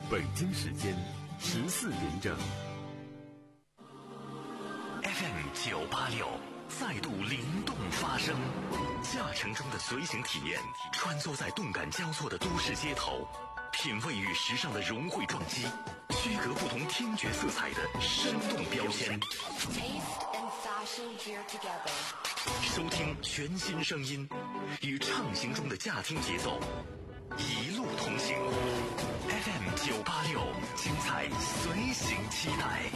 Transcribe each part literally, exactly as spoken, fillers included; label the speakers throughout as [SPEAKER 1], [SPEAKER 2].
[SPEAKER 1] 北京时间十四点整。
[SPEAKER 2] F M 九八六再度灵动发声，驾乘中的随行体验，穿梭在动感交错的都市街头，品味与时尚的融汇撞击，区隔不同听觉色彩的生动标签。收听全新声音，与畅行中的驾听节奏，一路同行。F M 九八六，精彩随行期待。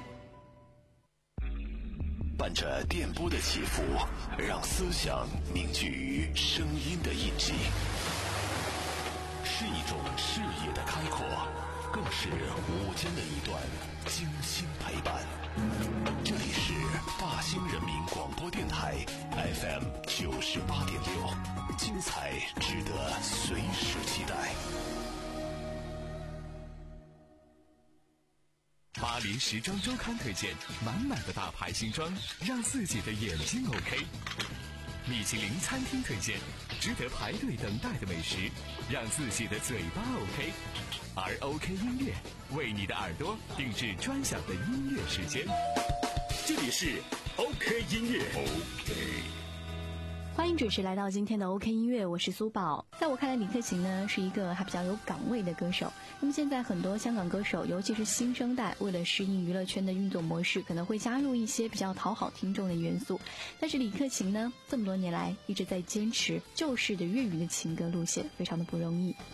[SPEAKER 3] 伴着电波的起伏，让思想凝聚于声音的印记，是一种视野的开阔，更是午间的一段精心陪伴。这里是大兴人民广播电台 F M 九十八点六，精彩值得随时期待。
[SPEAKER 4] 巴黎时装周刊推荐满满的大牌新装，让自己的眼睛 OK。米其林餐厅推荐值得排队等待的美食，让自己的嘴巴 OK。而 OK 音乐为你的耳朵定制专享的音乐时间。这里是 OK 音乐 OK。
[SPEAKER 5] 欢迎准时来到今天的 OK 音乐，我是苏宝。在我看来，李克勤呢是一个还比较有岗位的歌手。那么现在很多香港歌手，尤其是新生代，为了适应娱乐圈的运作模式，可能会加入一些比较讨好听众的元素。但是李克勤呢，这么多年来一直在坚持旧式的粤语的情歌路线，非常的不容易。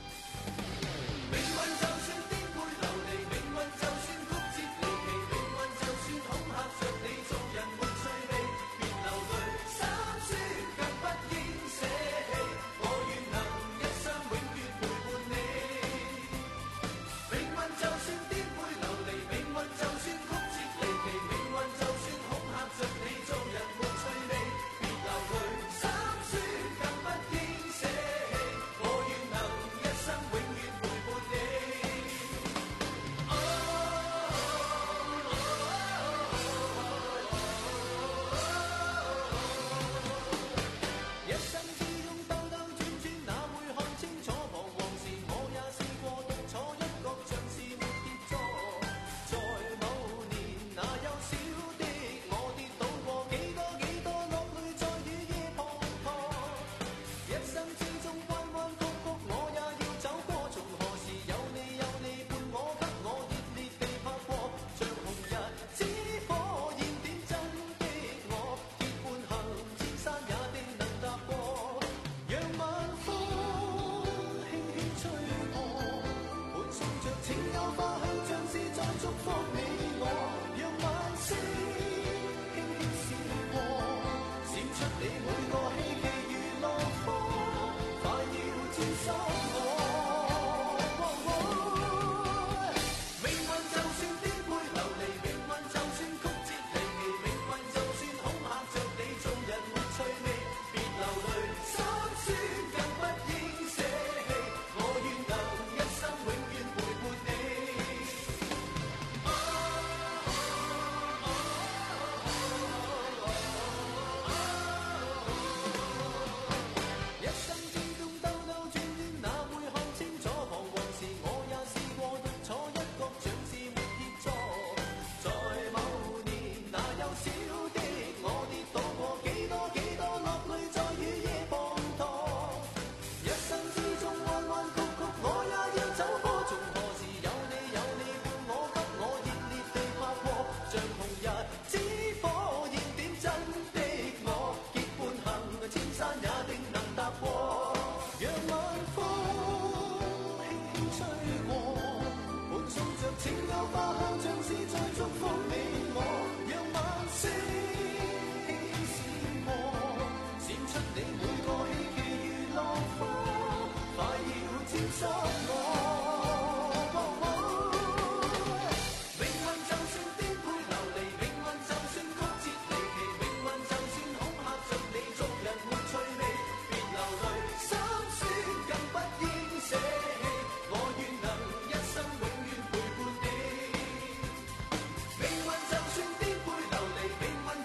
[SPEAKER 6] 命运就算颠沛流离，命运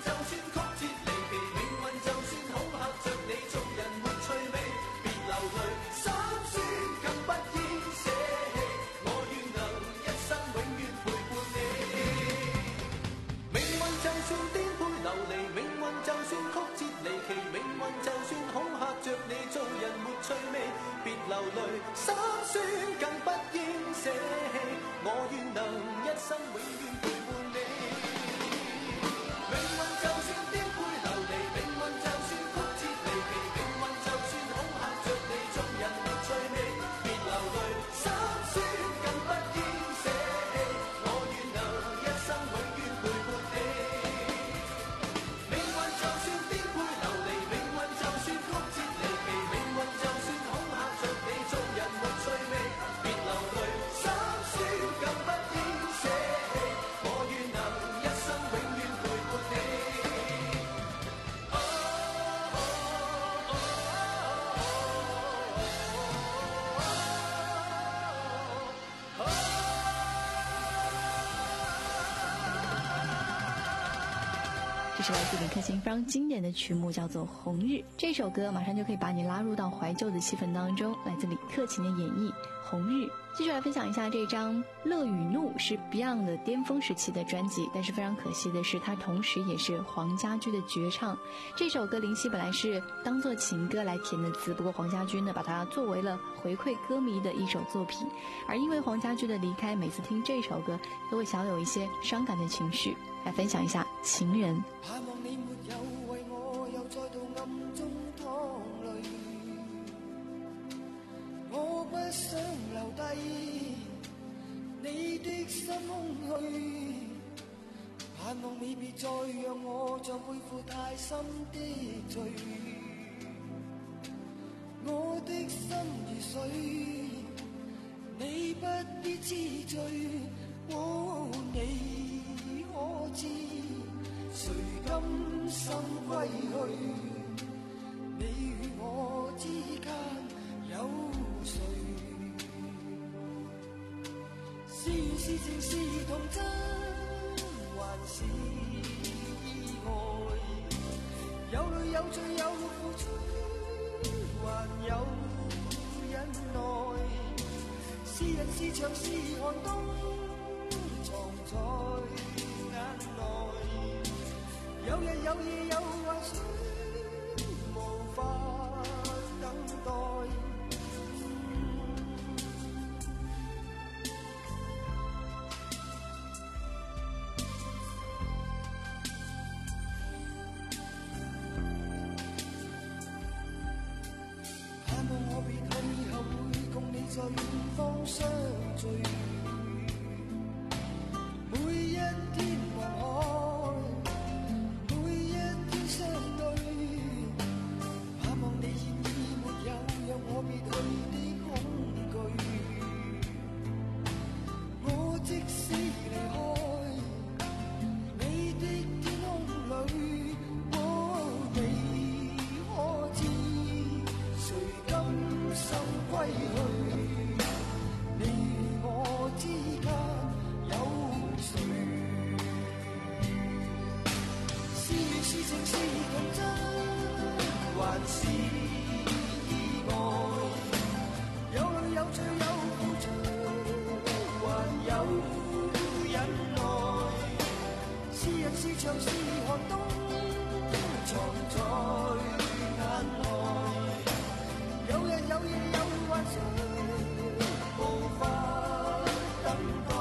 [SPEAKER 5] 这是来自李克勤非常经典的曲目，叫做《红日》。这首歌马上就可以把你拉入到怀旧的气氛当中，来自李克勤的演绎《红日》。继续来分享一下这张《乐与怒》，是 Beyond 的巅峰时期的专辑，但是非常可惜的是，它同时也是黄家驹的绝唱。这首歌林夕本来是当作情歌来填的词，不过黄家驹呢把它作为了回馈歌迷的一首作品。而因为黄家驹的离开，每次听这首歌都会小有一些伤感的情绪。来分享一下《情人》。
[SPEAKER 6] 盼望你沒有為我又再度暗中淌淚，我不想留低你的心空虛，盼望你別再讓我像背負太深的罪，我的心如水，你不必知罪，哦，你可知誰甘心歸去？你與我之間有誰？是緣是情是童真，還是意外？有淚有罪有付出，還有忍耐。是人是牆是寒冬，藏在有日有夜有幻想，無法等待。盼望我別去後會共你在遠方相聚，每一天望海，每一天相對，盼望你現已沒有讓我別去的恐懼。我即使離開你的天空裏，哦，你可知誰甘心歸去？你與我之間有誰？是緣是情是童真，還是意外？有淚有罪有付出，還有忍耐。是人是牆是寒冬，藏在眼內。有日有夜有幻想，無法等待。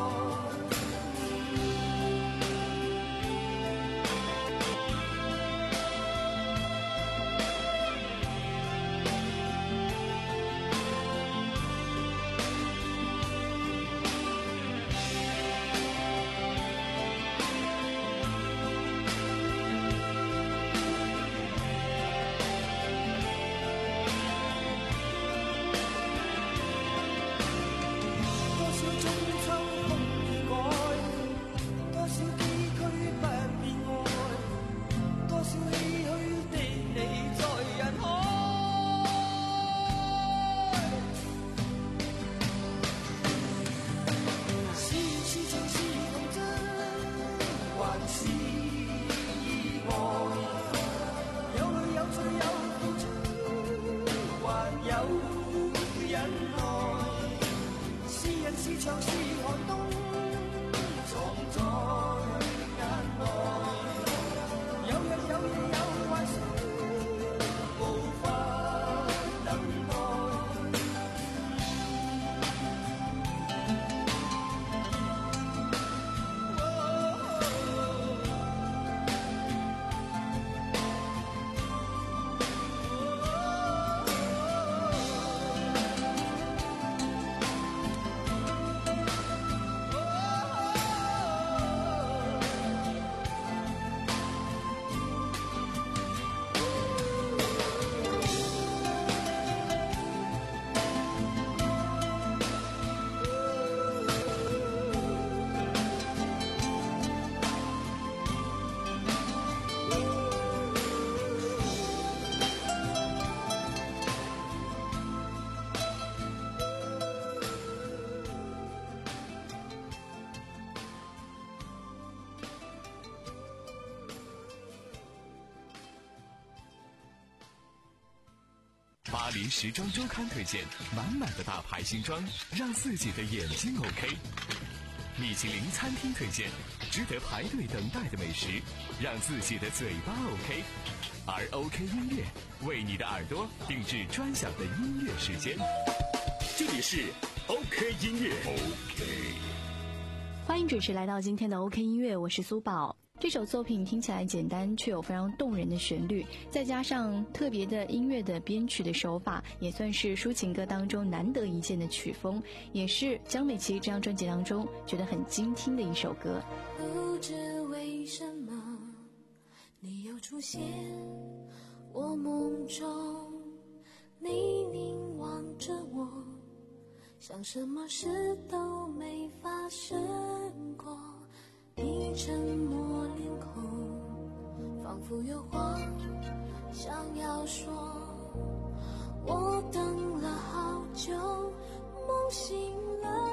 [SPEAKER 4] 巴黎时装周刊推荐，满满的大牌新装，让自己的眼睛 OK。米其林餐厅推荐，值得排队等待的美食，让自己的嘴巴 OK。而 OK 音乐为你的耳朵定制专享的音乐时间。
[SPEAKER 2] 这里是 OK 音乐
[SPEAKER 3] OK。
[SPEAKER 5] 欢迎准时来到今天的 OK 音乐，我是苏宝。这首作品听起来简单，却有非常动人的旋律，再加上特别的音乐的编曲的手法，也算是抒情歌当中难得一见的曲风，也是江美琪这张专辑当中觉得很精听的一首歌。
[SPEAKER 6] 不知为什么你又出现我梦中，你凝望着我，像什么事都没发生过，你沉默脸孔，仿佛有话想要说。我等了好久，梦醒了。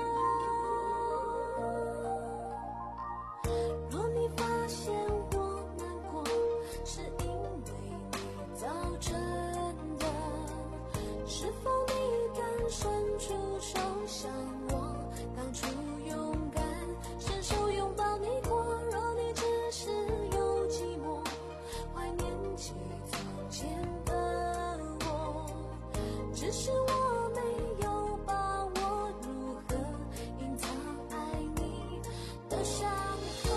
[SPEAKER 6] 若你发现我难过，是因为你造成的，是否你敢伸出手向我当初勇敢伸手拥抱你过？若你只是有寂寞，怀念起从前的我，只是我没有把握如何隐藏爱你的伤口。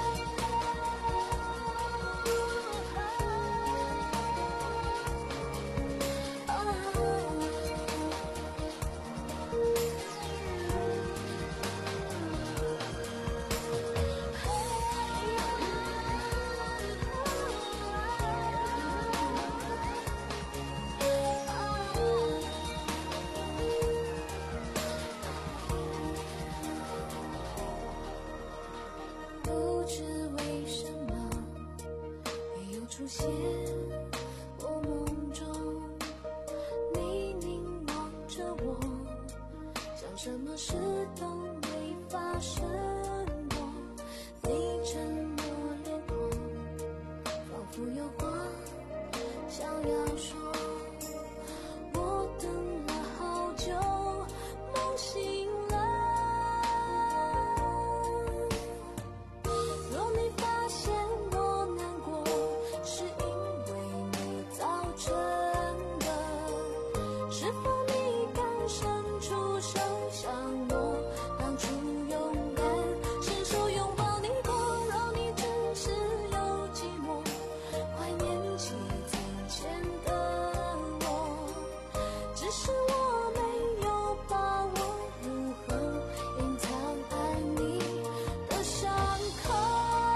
[SPEAKER 6] 不知为什么你又出现我梦中，你凝望着我，像什么事都没发生过，你沉默脸孔，仿佛有话想要说。我等了好久，梦醒了。若你发现我难过，是因为你造成的，是否你敢伸出手向我当初勇敢伸手拥抱你过？若你只是有寂寞，怀念起从前的我，只是我没有把握如何隐藏爱你的伤口。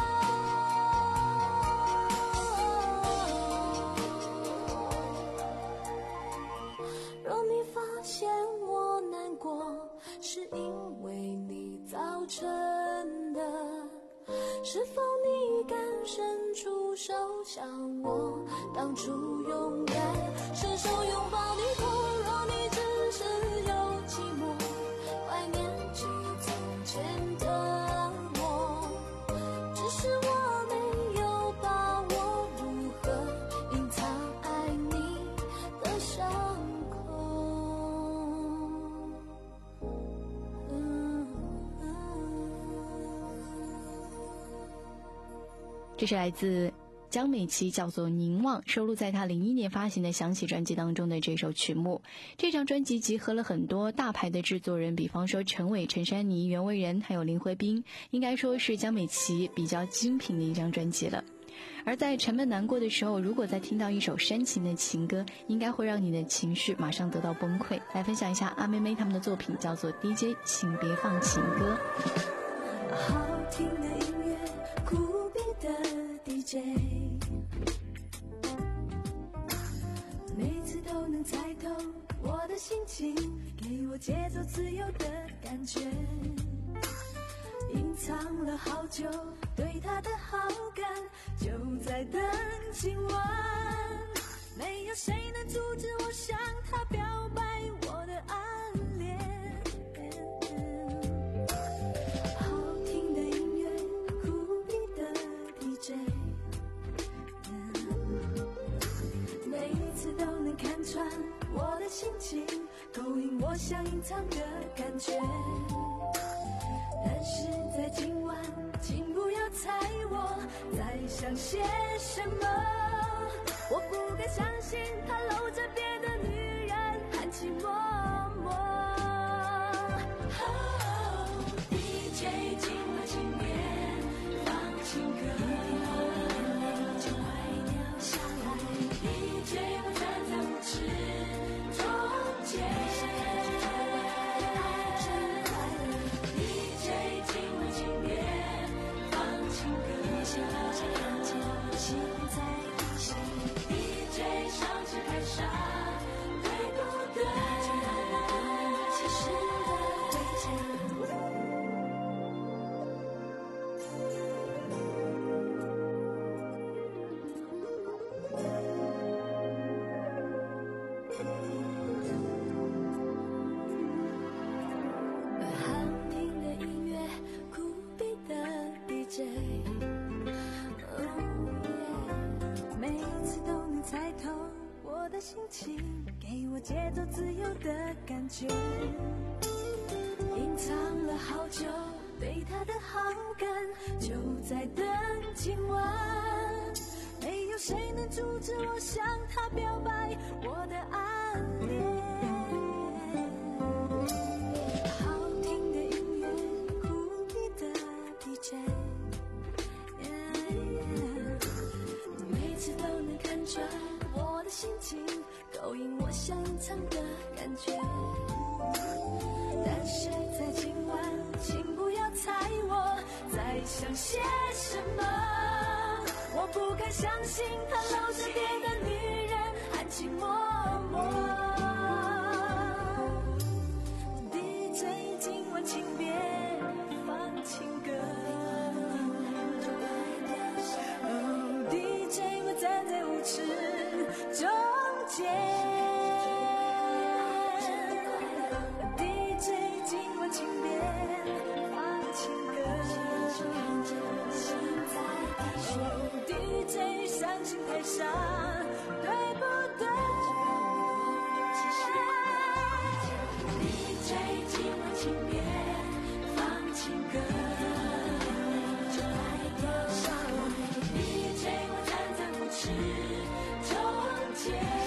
[SPEAKER 6] 若你发现我难过，是因为你造成的，是否你敢伸出手向我当初勇敢伸手拥抱你过？若你只是有寂寞，怀念起从前的我，只是我没有把握如何隐藏爱你的伤口。嗯
[SPEAKER 5] 这是来自江美琪叫做《凝望》，收录在她零一年发行的《想起》专辑当中的这首曲目。这张专辑集合了很多大牌的制作人，比方说陈伟、陈珊妮、袁惟仁还有林慧斌，应该说是江美琪比较精品的一张专辑了。而在沉闷难过的时候，如果再听到一首煽情的情歌，应该会让你的情绪马上得到崩溃。来分享一下阿妹妹他们的作品，叫做 D J 请别放情歌。
[SPEAKER 6] 好听的音乐，酷毙的 D J， 每次都能猜透我的心情，给我节奏自由的感觉，隐藏了好久对他的好感，就在等今晚，没有谁能阻止我向他表白我的暗恋。好听的音乐，酷毙的 D J， 每次都能看穿我想隐藏的感觉，但是在今晚，请不要猜我在想些什么。我不该相信他搂着别的女人含情脉脉。哦 D J 今晚请别放情歌，就快掉下来。D J 我站在舞池中间。心情给我节奏自由的感觉，隐藏了好久对他的好感，就在等今晚。没有谁能阻止我向他表白我的暗恋。好听的音乐，酷比的 D J， 每次都能看穿我的心情，勾引我想隐藏的感觉。但是在今晚，请不要猜我在想些什么。我不该相信他搂着别的女人含情脉脉。D J 今晚请别放情歌。哦 D J 我站在舞池中间。D J 今晚请别放情歌。哦 D J 上心台上，对不对 ？D J 今晚请别放情歌。就快掉下来。D J 我站在舞池中间。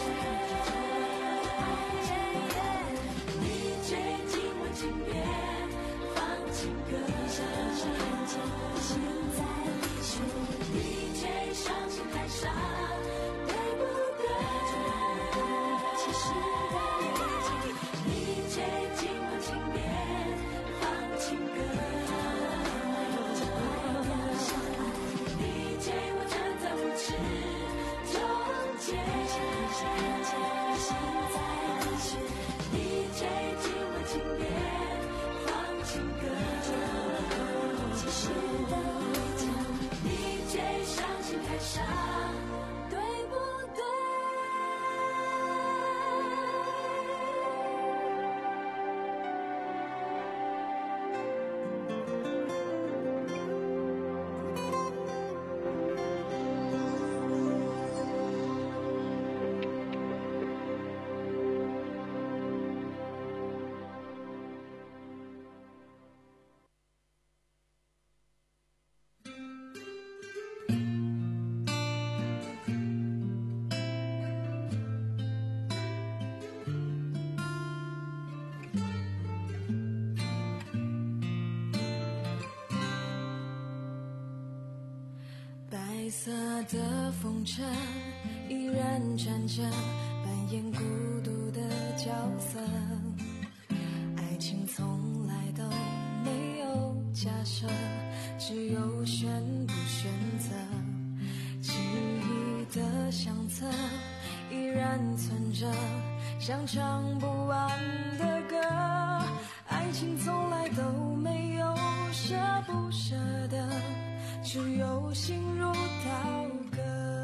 [SPEAKER 6] 白色的风筝依然转着，扮演孤独的角色。爱情从来都没有假设，只有选不选择。记忆的相册依然存着，像唱不完的歌。爱情从来都没有舍不舍得，只有心如刀割。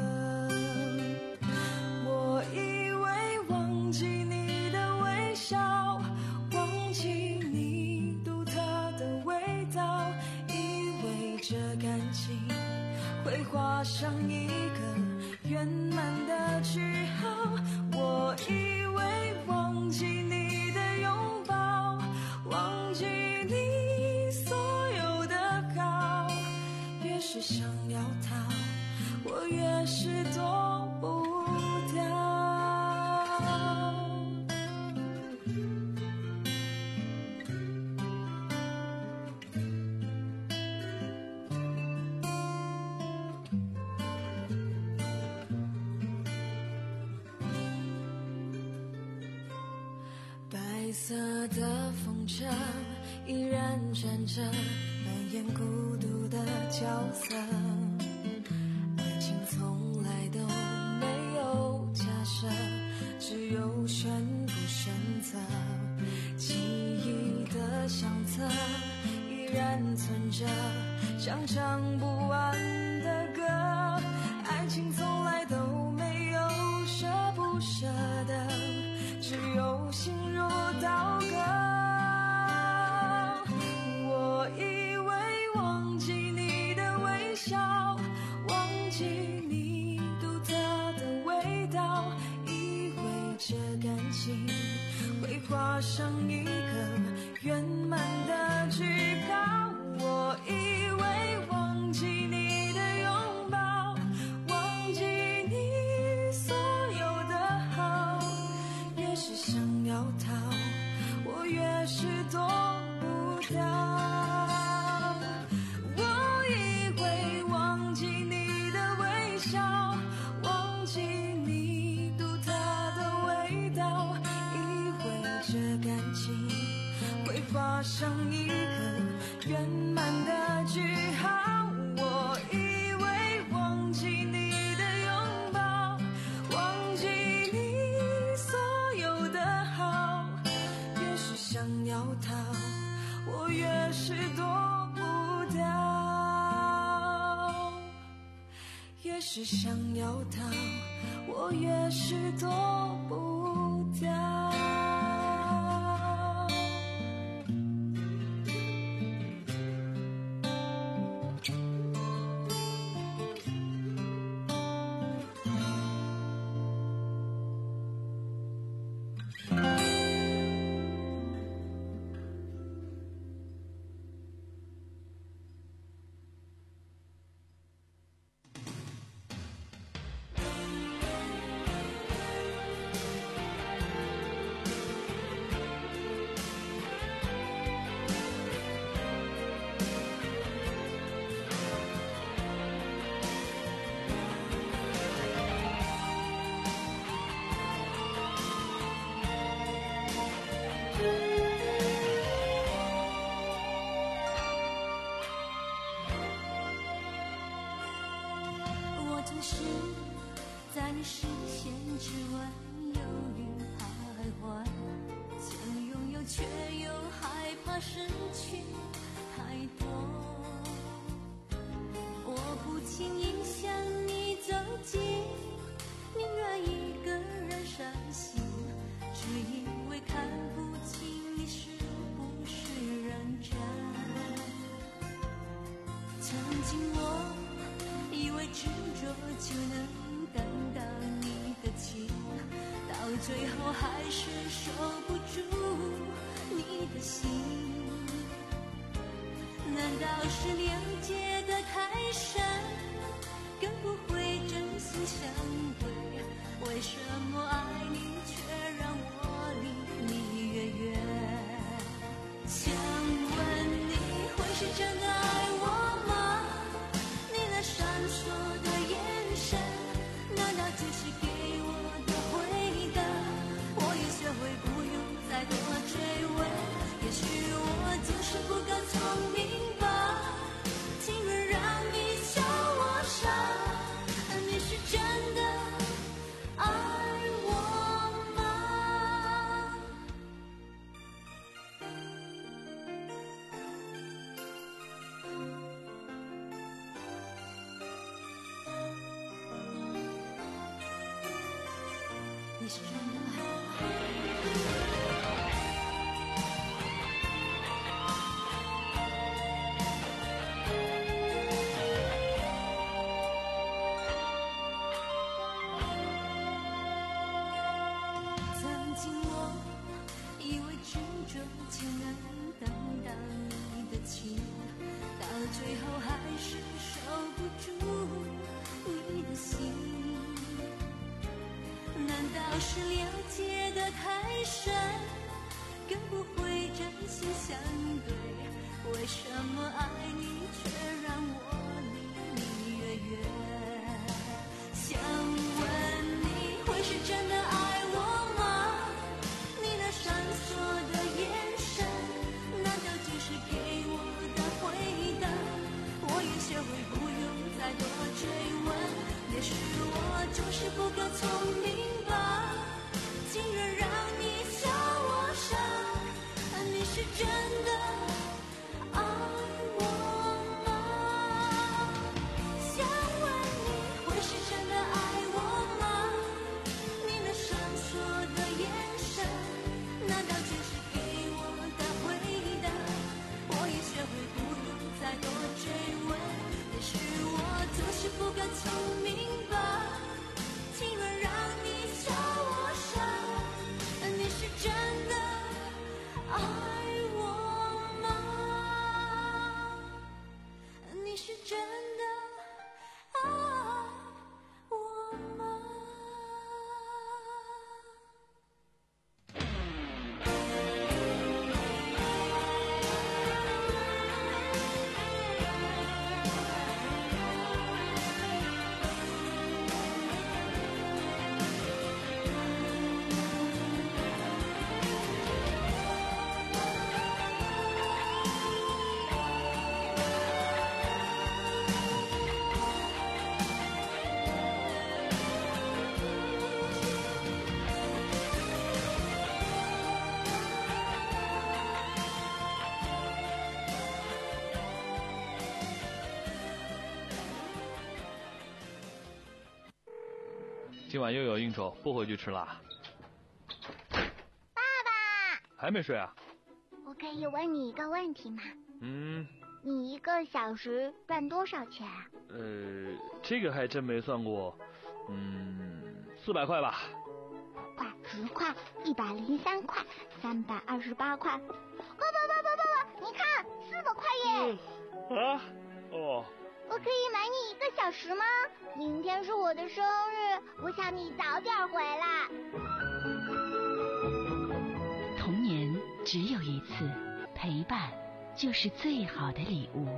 [SPEAKER 6] 我以为忘记你的微笑，忘记你独特的味道，以为这感情会画上一个圆满的句号。我以为忘记你的拥抱， 记你所有的好，越是想要逃，我越是躲不掉。白色的风筝依然站着，扮演孤独的角色。爱情从来都没有假设，只有选不选择。记忆的相册依然存着，像唱不完的歌。爱情从来都没有舍不舍得，只有心如刀割。我以为忘记你的微笑，忘记你独特的味道，以为这感情会画上一个圆满的句号。我以为忘记你的拥抱，忘记你所有的好，越是想要逃，我越是躲不掉。我以为忘记你的微笑，忘记你独特的味道，以为这感情会画上一个圆满的句号。我以为忘记你的拥抱，忘记你所有的好，越是想要逃，我越是躲不掉。越是想要逃，我越是躲不掉。我总是在你视线之外犹豫徘徊，想拥有却又害怕失去太多。我不轻易向你走近，宁愿一个人伤心，只因为看不清你是不是认真。曾经我以为执着就能等到你的情，到最后还是守不住你的心。难道是了解的太深，更不会真心相对？为什么爱你却让我离你越远？想问你会是真的爱我吗？你那闪烁的眼神，难道就是给我的回答？我也学会不用再多追问，也许我就是不够聪明吧。情愿让你笑我傻，你是真的爱我为什么爱你却让我离你越远？想问你会是真的爱我吗？你那闪烁的眼神，难道就是给我的回答？我也学会不用再多追问，也许我就是不够聪明吧，竟然让你笑我傻。你是真的爱我吗？想问你会是真的爱我吗？你那闪烁的眼神，难道就是给我的回答？我也学会不用再多追问，也许我就是不够聪明吧，竟然让你笑我傻。你是真的爱我吗？你是真的爱我吗？
[SPEAKER 7] 今晚又有应酬，不回去吃啦。
[SPEAKER 8] 爸爸，
[SPEAKER 7] 还没睡啊？
[SPEAKER 8] 我可以问你一个问题吗？
[SPEAKER 7] 嗯。
[SPEAKER 8] 你一个小时赚多少钱啊？
[SPEAKER 7] 呃，这个还真没算过。嗯，四百块吧。
[SPEAKER 8] 块、十块、一百零三块、三百二十八块。爸爸爸爸爸爸，你看，四百块耶！
[SPEAKER 7] 嗯、啊？哦。
[SPEAKER 8] 我可以买你一个小时吗？明天是我的生日，我想你早点回来。
[SPEAKER 9] 童年只有一次，陪伴就是最好的礼物。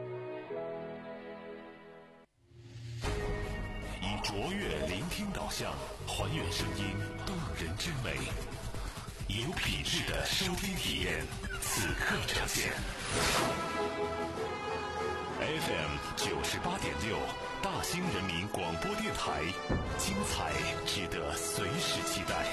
[SPEAKER 3] 以卓越聆听导向，还原声音动人之美，有品质的收听体验，此刻呈现。F M 九十八点六，大兴人民广播电台，精彩值得随时期待。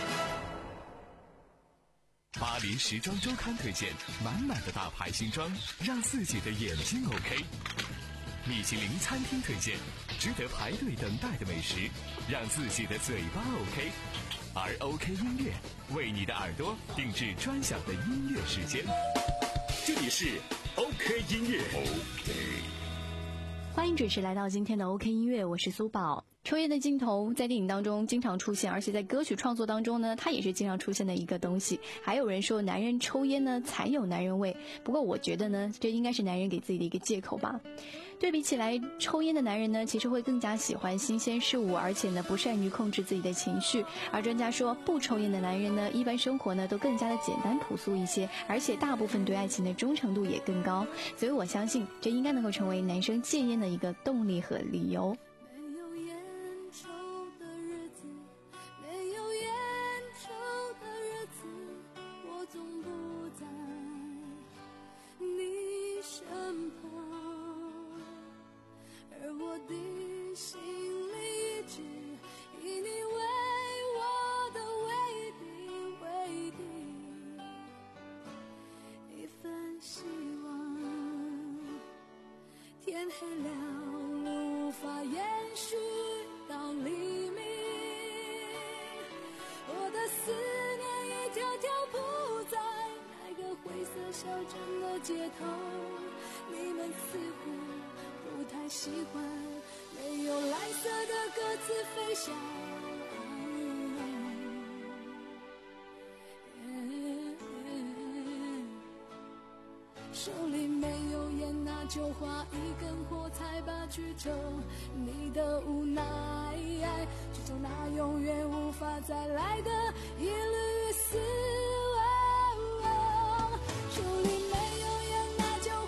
[SPEAKER 4] 巴黎时装周刊推荐满满的大牌新装，让自己的眼睛 OK。米其林餐厅推荐值得排队等待的美食，让自己的嘴巴 OK。而 OK 音乐为你的耳朵定制专享的音乐时间。这里是 OK 音乐。OK。
[SPEAKER 5] 欢迎准时来到今天的 OK 音乐，我是苏宝。抽烟的镜头在电影当中经常出现，而且在歌曲创作当中呢，它也是经常出现的一个东西。还有人说男人抽烟呢才有男人味，不过我觉得呢，这应该是男人给自己的一个借口吧。对比起来，抽烟的男人呢，其实会更加喜欢新鲜事物，而且呢不善于控制自己的情绪。而专家说，不抽烟的男人呢，一般生活呢都更加的简单朴素一些，而且大部分对爱情的忠诚度也更高。所以我相信，这应该能够成为男生戒烟的一个动力和理由。
[SPEAKER 6] 天黑了，路无法延续到黎明，我的思念一条条铺在那个灰色小镇的街头，你们似乎不太喜欢没有蓝色的鸽子飞翔，手里没有烟，那就划一根火柴吧，去抽你的无奈，去抽那永远无法再来的一缕死亡。手里没有烟，那就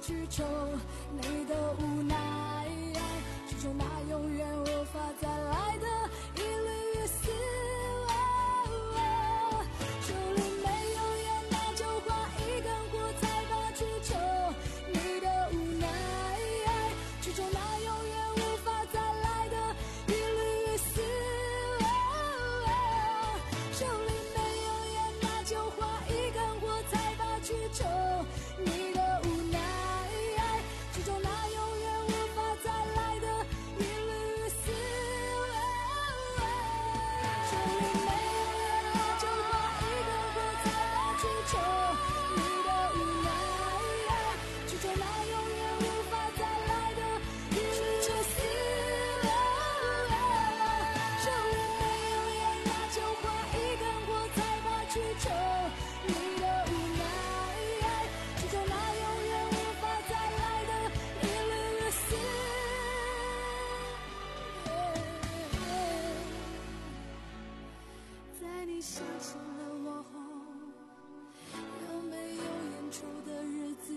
[SPEAKER 6] 去抽你的无奈，去抽那永远无法再来的一缕丝。手里没有烟，那就画一根火柴吧，去抽你的无奈，去抽那永远无法再来的一缕丝。手里没有烟，那就画一根火柴吧，去抽你的无奈，去抽那永远无法再来的一缕丝。手里没有烟，那就画一根火柴吧，去抽你的无奈，去抽那永远无法再来的一缕丝。手里没有烟，那就画一根火柴吧，去抽你的无奈，去抽那永远无法再来的一缕丝。在你相信了我后，有没有演出的日子？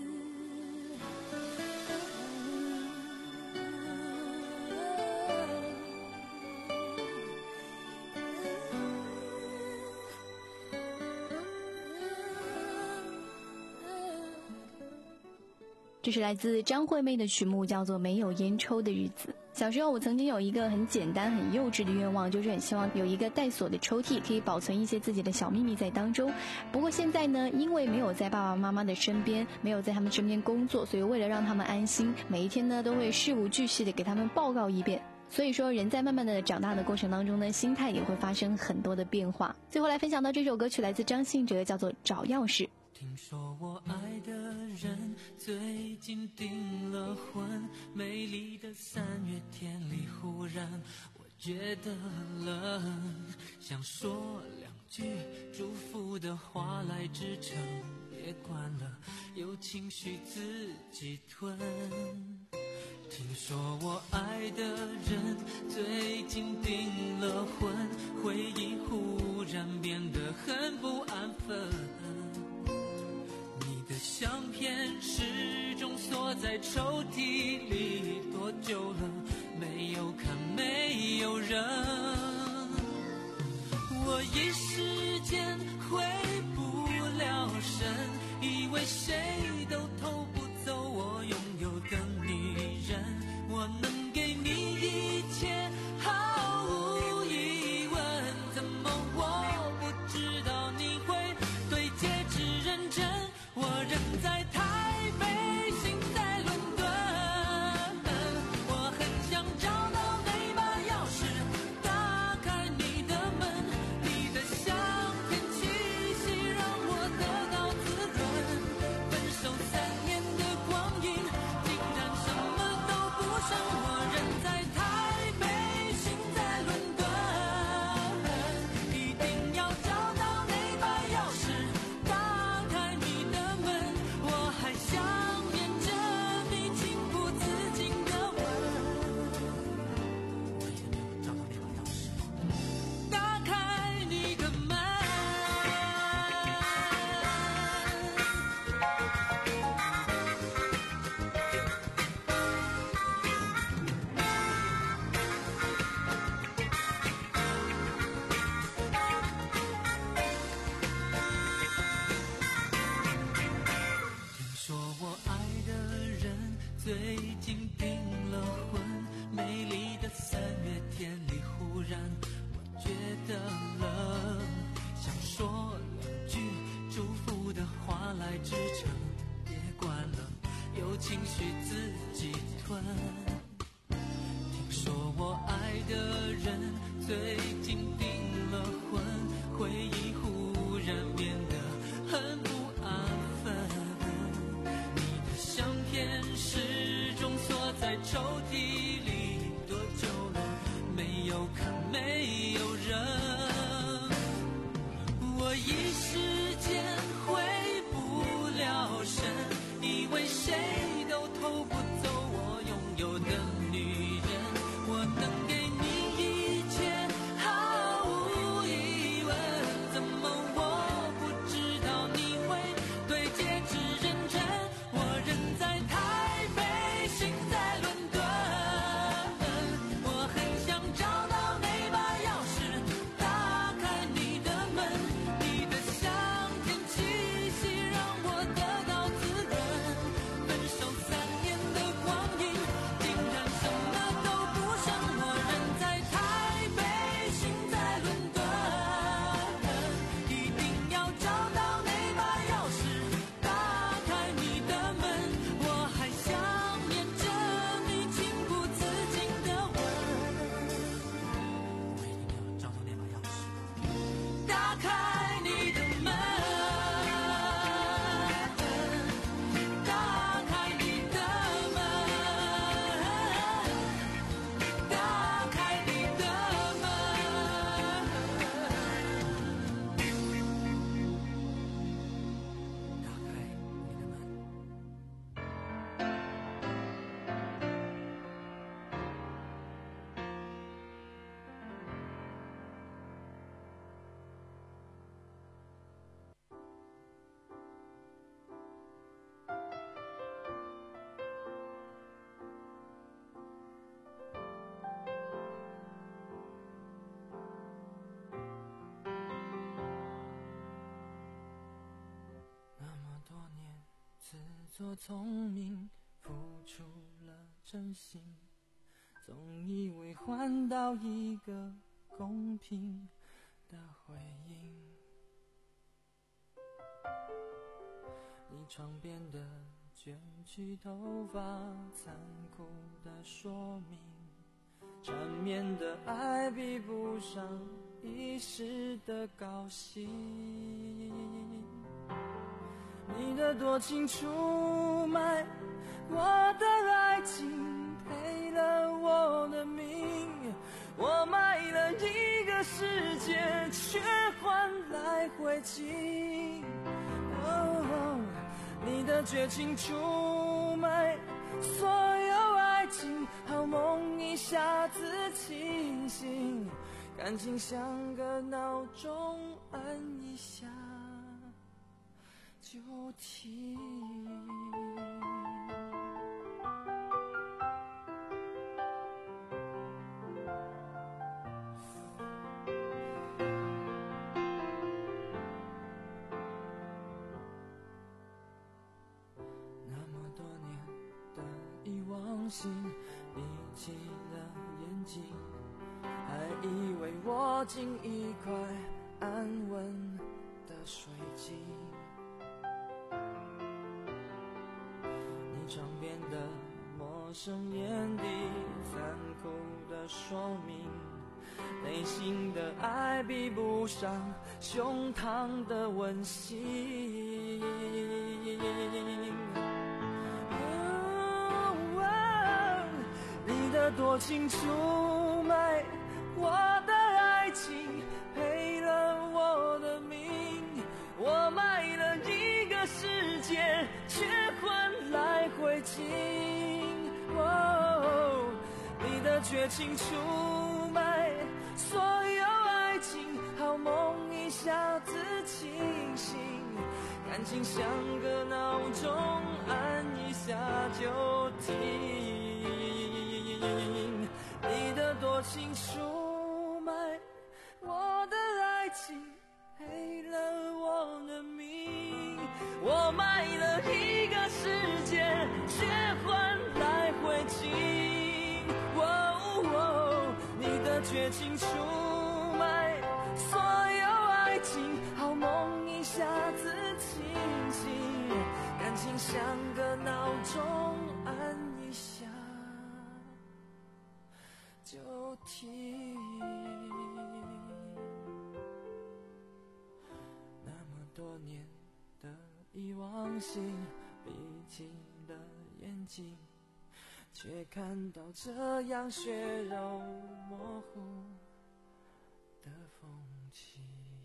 [SPEAKER 5] 这是来自张惠妹的曲目，叫做《没有烟抽的日子》。小时候我曾经有一个很简单很幼稚的愿望，就是很希望有一个带锁的抽屉，可以保存一些自己的小秘密在当中。不过现在呢，因为没有在爸爸妈妈的身边，没有在他们身边工作，所以为了让他们安心，每一天呢都会事无巨细的给他们报告一遍。所以说人在慢慢的长大的过程当中呢，心态也会发生很多的变化。最后来分享到这首歌曲来自张信哲，叫做《找钥匙》。
[SPEAKER 10] 听说我爱的人最近订了婚，美丽的三月天里忽然我觉得冷，想说两句祝福的话来支撑，别管了，有情绪自己吞。听说我爱的人最近订了婚，回忆忽然变得很不安分，相片始终锁在抽屉里，多久了没有看没有人，我一时间回不了神，以为谁都偷不走我拥有的女人，我能给你一切毫无疑问，怎么我不知道你会对戒指认真，我人在台北，心在伦敦，我很想找到那把钥匙，打开你的门，你的香甜气息让我得到滋润，分手三年的光阴，竟然什么都不剩，我人在台北，心在伦敦，一定要找到那把钥匙，打开你的门，我还想念着你情不自禁的吻，找到那把钥匙，打开你的门。听说我爱的人最近订了婚，美丽的三月天里忽然我觉得冷，想说两句祝福的话来支撑，别管了，有情绪自己吞。听说我爱的人最近订了婚，回忆忽然变得很不安分，你的相片始终锁在抽屉里，多久了没有看没有人，我一时间回不了神，以为谁都偷不走我拥有的女人，我能给你一切自作聪明，付出了真心，总以为换到一个公平的回应。你床边的卷曲头发，残酷的说明，缠绵的爱比不上一时的高兴。你的多情出卖我的爱情，赔了我的命，我卖了一个世界，却换来灰烬。哦，你的绝情出卖所有爱情，好梦一下子清醒，感情像个闹钟，按一下就停。那么多年的遗忘性，闭起了眼睛，还以为握紧一块安稳的水晶。你床边的陌生眼底，残酷的说明，内心的爱比不上胸膛的温馨。你的多情出卖我的爱情，赔了我的命，我卖了一个世界，却换来灰烬。哦，你的绝情出卖所有爱情，好梦一下子清醒，感情像个闹钟，按一下就停。你的多情出卖我的爱情，赔了我的命，我卖了一个世界，却换来灰烬。哦哦，你的绝情出卖所有爱情，好梦一下子清醒，感情像个闹钟，按一下就停。那么多年的遗忘性，闭起了眼睛，却看到这样血肉模糊的风景。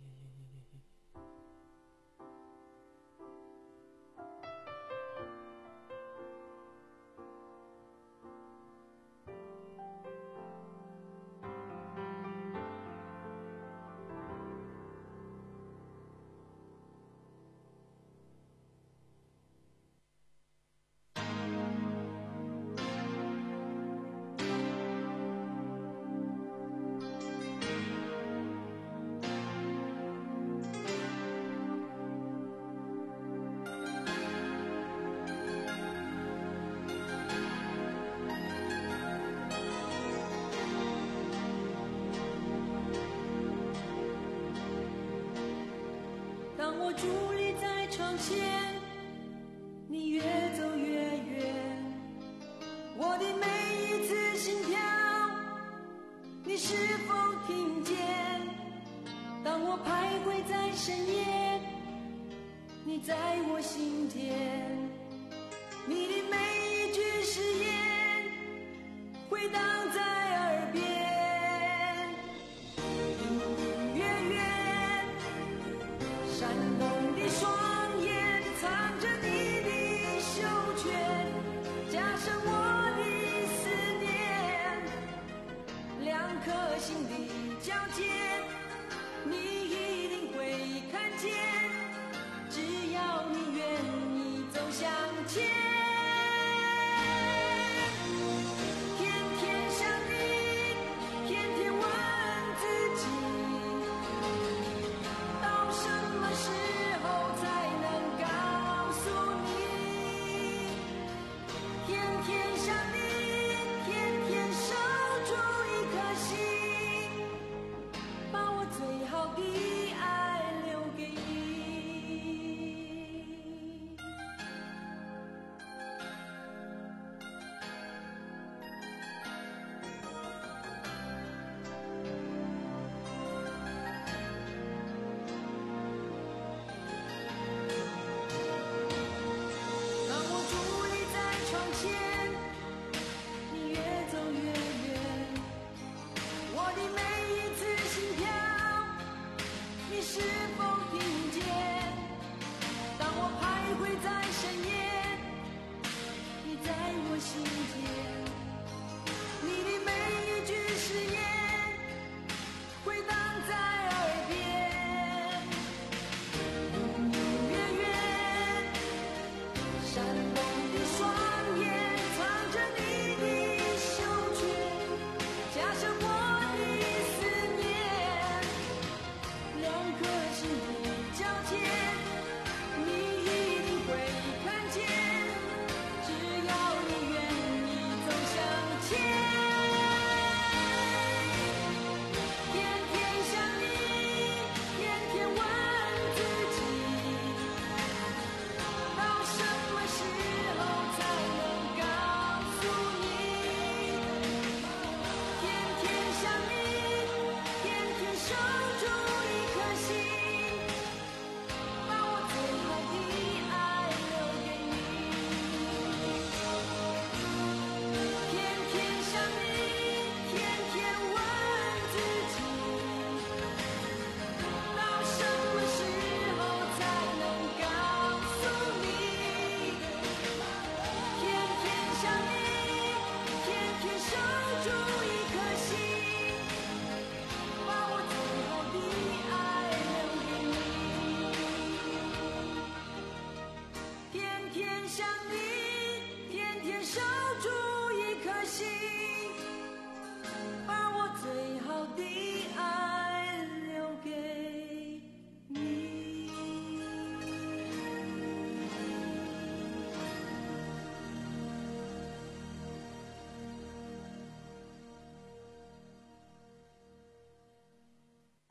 [SPEAKER 6] 当我伫立在窗前，你越走越远，我的每一次心跳，你是否听见？当我徘徊在深夜，你在我心田，你的每一句誓言回荡在耳边。闪动的双眼藏着你的袖圈，加深我的思念，两颗心的交界，你一定会看见，只要你愿意走向前。天天想你，天天问自己，到什么时候才能告诉你，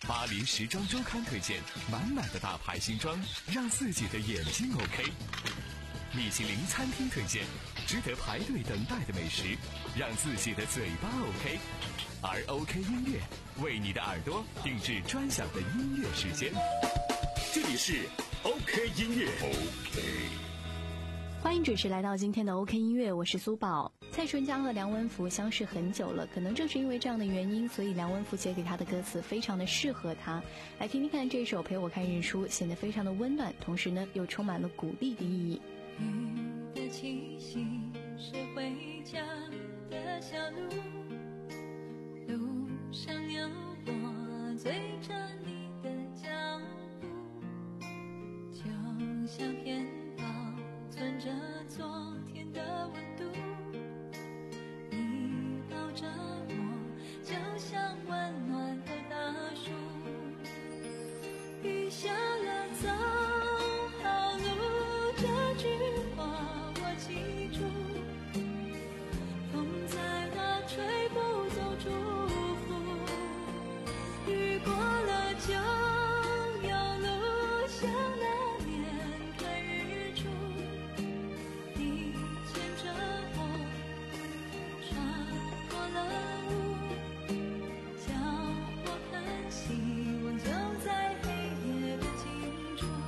[SPEAKER 4] 巴黎时装周刊推荐满满的大牌新装，让自己的眼睛 OK。米其林餐厅推荐值得排队等待的美食，让自己的嘴巴 OK。而 OK 音乐为你的耳朵定制专享的音乐时间。
[SPEAKER 2] 这里是 OK 音乐 OK。
[SPEAKER 5] 欢迎准时来到今天的 OK 音乐，我是苏宝。蔡淳佳和梁文福相识很久了，可能正是因为这样的原因，所以梁文福写给他的歌词非常的适合他。来听听看这首《陪我看日出》，显得非常的温暖，同时呢又充满了鼓励的意义。
[SPEAKER 10] 雨的气息是回家的小路，路上有我追着你的脚步，就像片保存着昨天的温度，你抱着我就像温暖的大树，雨下了走好路，这句话我记住，风在那吹不走祝福，雨过了就有路，像那年看日出，你牵着我穿过了雾，叫我看希望就在黑夜的尽处。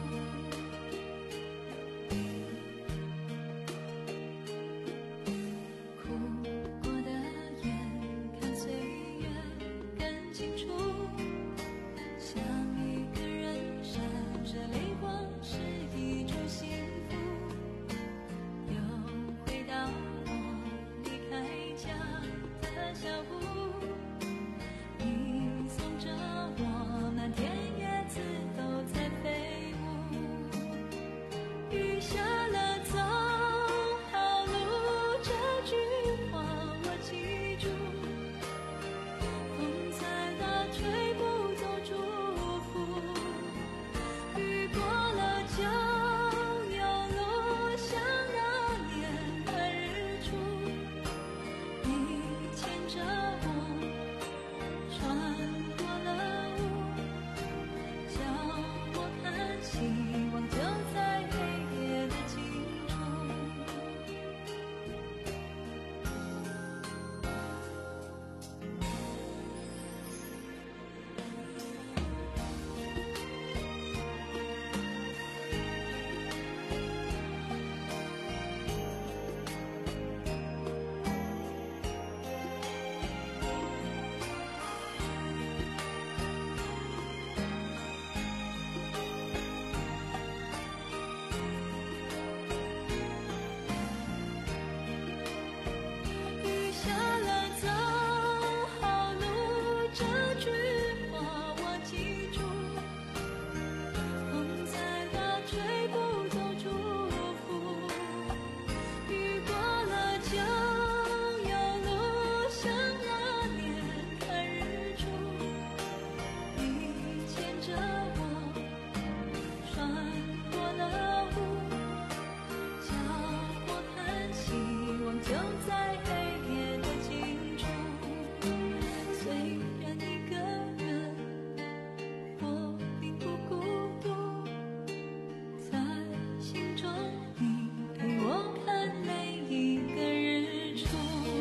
[SPEAKER 10] 哭过的眼看岁月更清楚，像一个人闪着泪光是一种幸福，又回到我离开家的小屋，你送着我，满天叶子都在飞舞，雨下了走好路，这句话我记住，风在那吹不走祝福，雨过了就有路，像那年看日出，你牵着我穿过了雾，叫我看希望就在黑夜的尽处。雨下了走好路，这句话我记住，风在那吹不走祝福，雨过了就有路，像那年看日出，你牵着我穿过了雾，叫我看希望就在黑夜的尽处。虽然一个人，我并不孤独，在心中你陪我看每一个日出。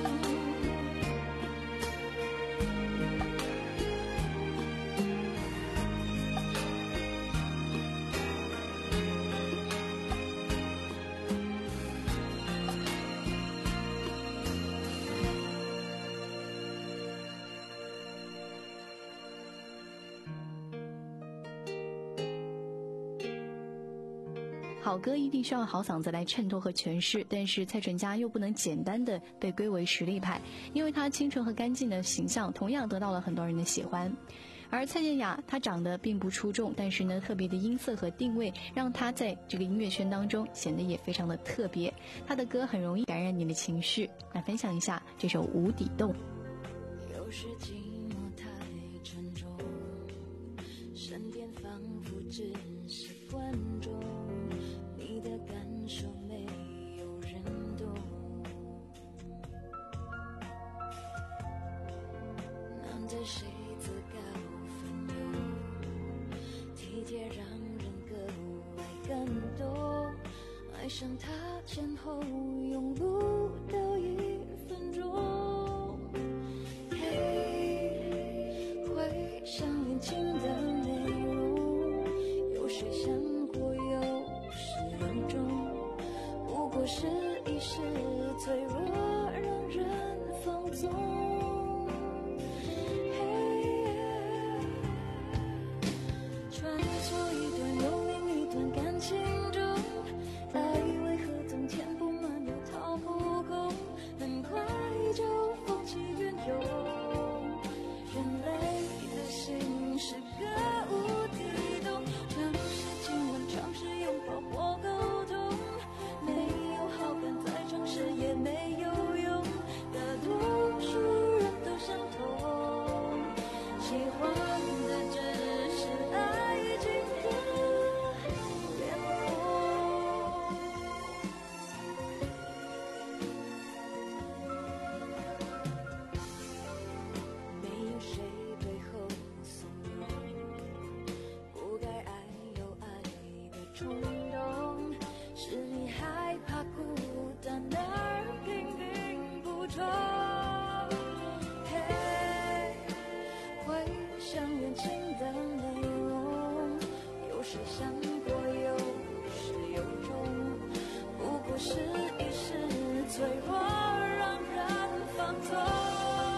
[SPEAKER 5] 好歌一定需要好嗓子来衬托和诠释，但是蔡淳佳又不能简单的被归为实力派，因为她清纯和干净的形象同样得到了很多人的喜欢。而蔡健雅她长得并不出众，但是呢特别的音色和定位让她在这个音乐圈当中显得也非常的特别，她的歌很容易感染你的情绪。来分享一下这首《无底洞》。
[SPEAKER 11] 有时寂寞太沉重，身边仿佛只是观众，你的感受没有人懂，难得谁自告奋勇， 爱上他前后用不到一分钟。嘿，回想恋情的内容，有谁想过有始有终？不过是一时脆弱，让人放纵。穿梭一段又另一段感情中，爱为何总填不满又掏不空，很快就风起云涌。人类的心是个无底洞，尝试亲吻，尝试拥抱或沟通，没有好感再尝试也没有用，大多数人都相同，喜欢的只是爱情的脸孔。没有谁背后怂恿，不该爱有爱的冲动，是你害怕孤单而拼命补充。嘿，回想恋情的内容，有谁想过有始有终？不过是一时脆弱，让人放纵。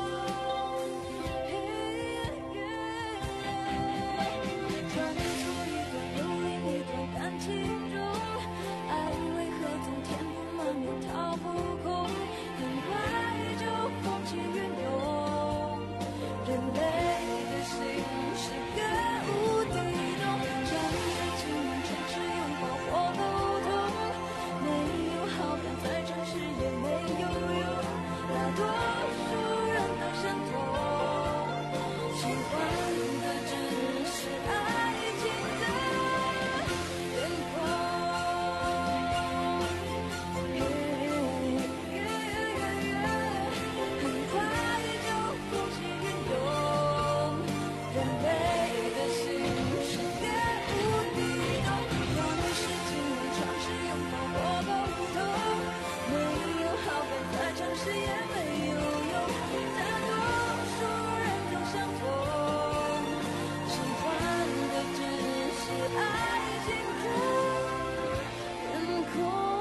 [SPEAKER 11] 穿梭一段又另一段感情中，爱为何总填不满又掏不空，很快就风起云涌。人类的心是个无底洞，尝试亲吻，尝试拥抱或沟通，没有好感再尝试也没有用，大多数人都相同，喜欢的只是爱情的脸孔。很快就风起云涌，人类的心是个无底洞，尝试亲吻，尝试拥抱或沟通，没有好感再尝试也没有用，大多数人都相同，喜欢的只是爱情的脸孔。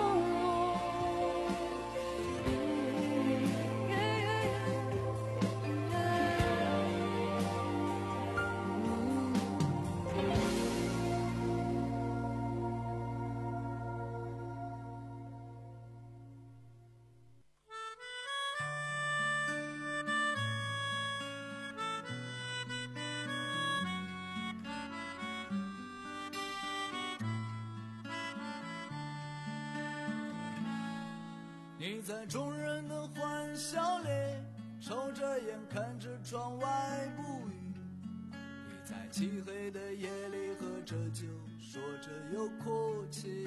[SPEAKER 6] 你在众人的欢笑里抽着烟看着窗外不语，你在漆黑的夜里喝着酒说着又哭泣，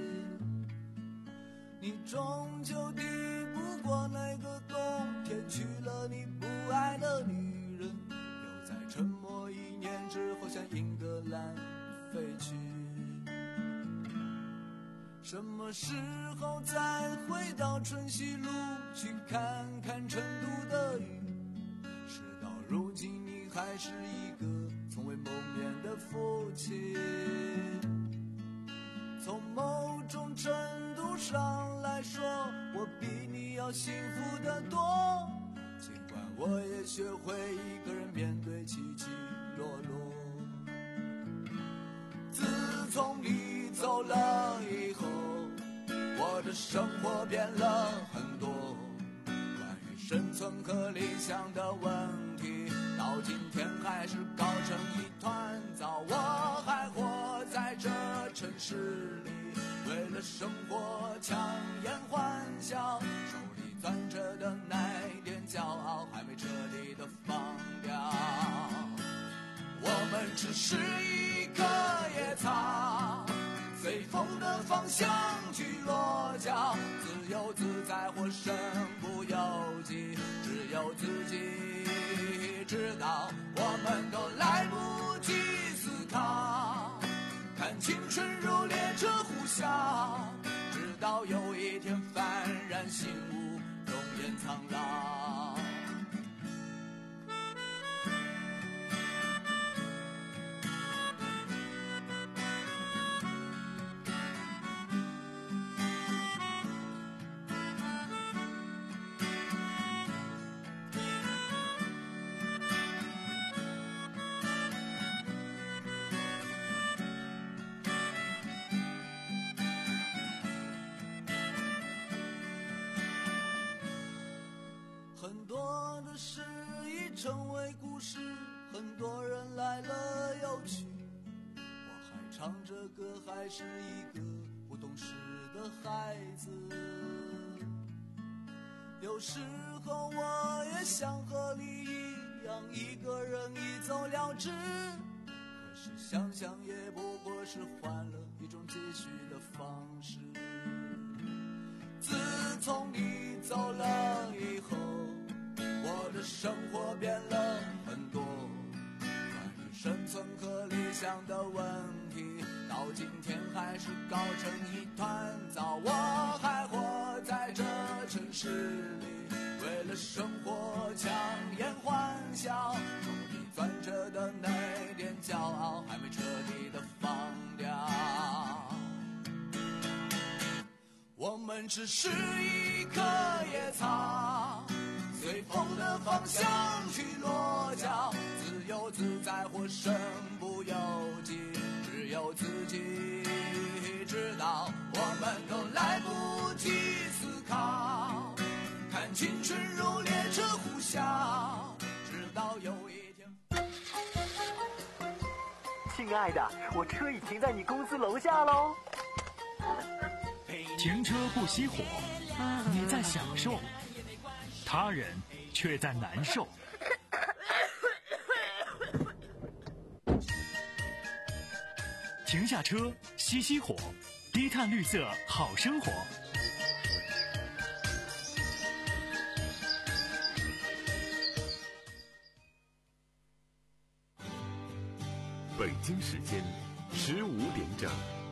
[SPEAKER 6] 你终究抵不过那个冬天，娶了你不爱的女人，又在沉默一年之后向英格兰飞去。什么时候再回到春熙路去看看成都的雨？事到如今你还是一个从未谋面的父亲。从某种程度上来说，我比你要幸福得多，尽管我也学会一个人面对起起落落。自从你走了以后，我的生活变了很多，关于生存和理想的问题，到今天还是搞成一团糟。我还活在这城市里，为了生活强颜欢笑，手里攥着的那点骄傲还没彻底的放掉。我们只是一棵野草，随风的方向去落脚，自由自在或身不由己，只有自己知道。我们都来不及思考，看青春如列车呼啸，直到有一天幡然醒悟，容颜苍老。很多的事已成为故事，很多人来了又去，我还唱着歌，还是一个不懂事的孩子。有时候我也想和你一样，一个人一走了之，可是想想也不过是换了一种继续的方式。自从你走了以后，我的生活变了很多，关于生存和理想的问题，到今天还是搞成一团糟。我还活在这城市里，为了生活强颜欢笑，手里攥着的那点骄傲还没彻底的放掉。我们只是一棵野草，随风的方向去落脚，自由自在或身不由己，只有自己知道。我们都来不及思考，看青春如列车呼啸，直到有一天。
[SPEAKER 12] 亲爱的，我车已停在你公司楼下喽。
[SPEAKER 13] 停车不熄火，你在享受，他人却在难受。停下车，熄熄火，低碳绿色好生活。
[SPEAKER 1] 北京时间十五点整。